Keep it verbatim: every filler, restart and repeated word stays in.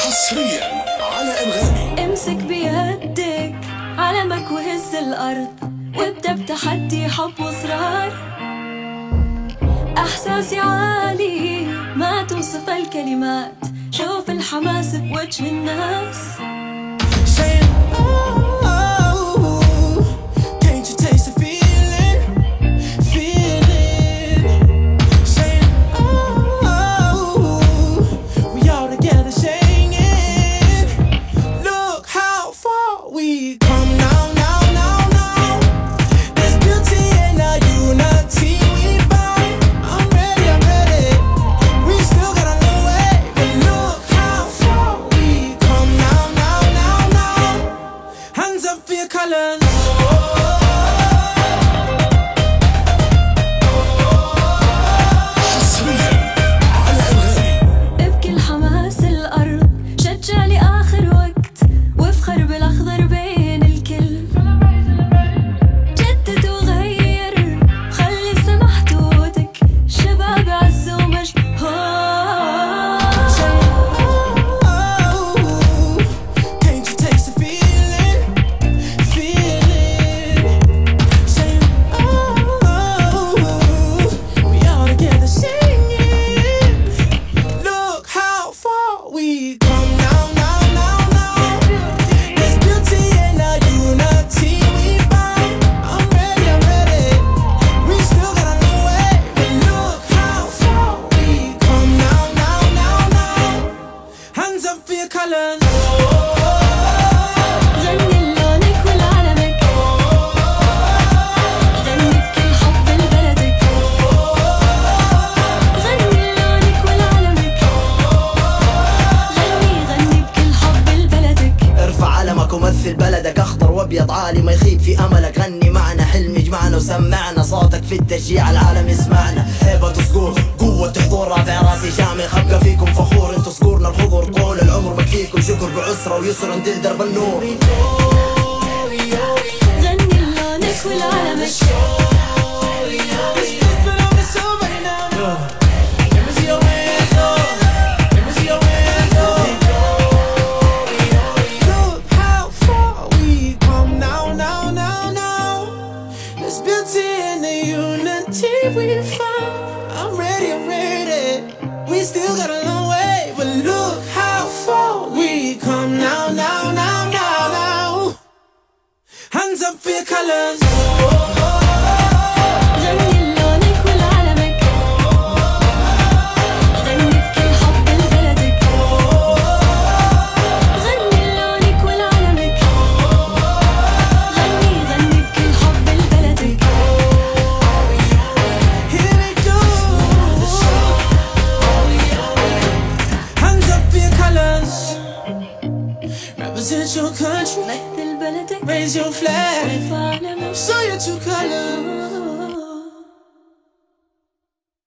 حصريا على أنغامي. امسك بيدك علمك وهز الأرض وابدأ بتحدي حب وإصرار. إحساسي عالي ما توصف الكلمات، شوف الحماس بوجه الناس. ومثل بلدك اخضر وابيض عالي ما يخيب في املك. غني معنا حلم يجمعنا وسمعنا صوتك في التشجيع العالم يسمعنا. هيبة صقور قوة حضور رافع راسي شامخ ابقى فيكم فخور. انتو صقورنا الخضر طول العمر مكفيكم شكر بعسرة ويسر ندل درب النور. غني لونك والعالمك we found. I'm ready, I'm ready. We still got a long way, but look how far we come now, now, now, now, now. Hands up for your colors. Represent your country, مثل بلدك raise your flag, وارفع علمك show your true color.